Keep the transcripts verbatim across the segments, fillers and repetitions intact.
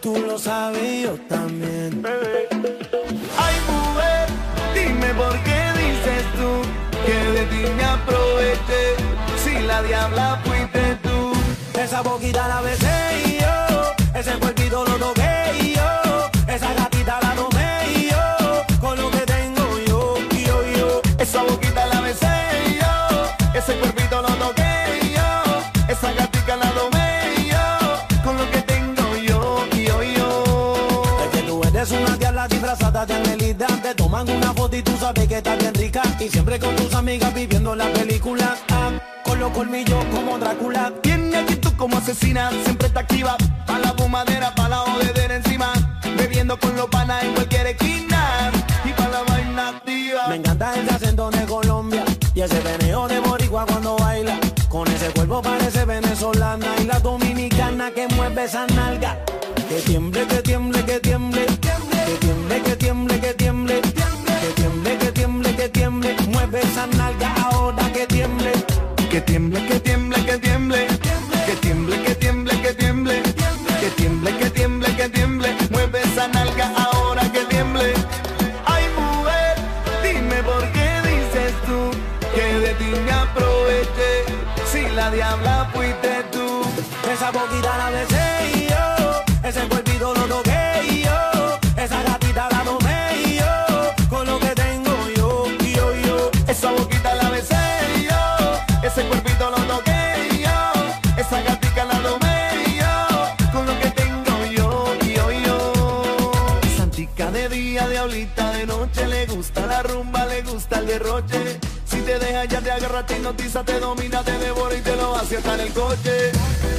tú lo sabes y yo también. Ay, mujer, dime por qué dices tú que de ti me aproveché, si la diabla fuiste tú. Esa boquita la besé y yo, ese cuerpito lo toqué y yo, esa gatita la tomé y yo, con lo que tengo yo, yo, yo. Esa boquita la besé y yo, ese cuerpito lo toqué y yo, esa gatita la tomé y yo, con lo que tengo yo, yo, yo. Es que tú eres una diabla disfrazada de angelita, te toman una foto y tú sabes que estás bien rica, y siempre con tus amigas viviendo la película, ah, con los colmillos como Drácula. Tiene actitud como asesina, siempre está activa, pa' la fumadera, pa' la jodedera encima, bebiendo con los panas en cualquier esquina, y pa' la vaina activa. Me encanta ese acento de Colombia y ese veneo de boricua cuando baila, con ese cuerpo parece venezolana, y la dominicana que mueve esa nalga. Que tiemble, que tiemble, que tiemble, que tiemble, que tiemble, que tiemble, que tiemble, que tiemble, que tiemble, mueve esa nalga ahora que tiemble. Que tiemble, que tiemble, que tiemble, que tiemble, que tiemble, que tiemble, que tiemble, que tiemble, que tiemble, mueve esa nalga ahora que tiemble. Ay, mujer, dime por qué dices tú que de ti me aproveché, si la diabla fuiste tú. Esa boquita la besé y yo, ese cuerpito lo toqué y yo, esa gatita la tomé y yo, con lo que tengo yo, yo, yo. Esa boquita la besé y yo, ese cuerpito lo toqué y yo, esa gatica la tomé y yo, con lo que tengo yo, yo, yo. Santica de día, diablita de noche, le gusta la rumba, le gusta el derroche. Si te deja ya te agarra, te hipnotiza, te domina, te devora y te lo hace hasta en el coche.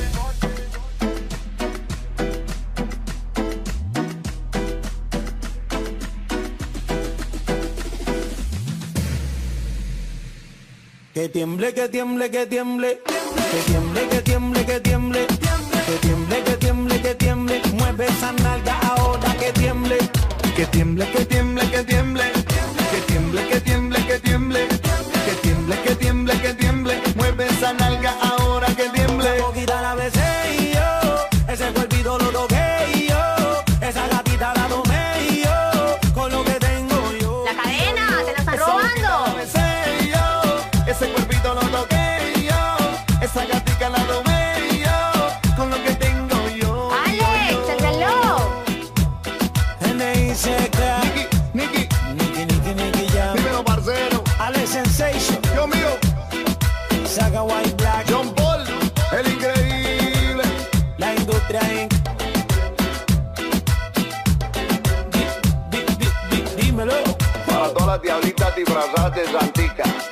Que tiemble, que tiemble, que tiemble, que tiemble, que tiemble, que tiemble, que tiemble, que tiemble, que tiemble, mueve esa nalga ahora que tiemble. Que tiemble, que tiemble, que tiemble, que tiemble, que tiemble, que tiemble, que tiemble, que tiemble, que tiemble, mueve esa nalga ahora que tiemble. Esa boquita la besé y yo, ese cuerpito lo toqué y yo, esa gatita la tomé y yo, con lo que tengo yo. La cadena, te la están Esa robando. boquita la besé y yo, ese cuerpito lo toqué y yo, esa gatica la tomé y yo, con lo que tengo yo. Alex, el reloj. N I C K, Nicky, Nicky, Nicky, Nicky, Nicky Jam, dímelo parcero, Alex Sensation, Dios mío, Saga White Black, John Paul, el increíble. La Industria Incorporated. Di- di- di- di- Dímelo. Para todas las diablitas disfrazadas de santica.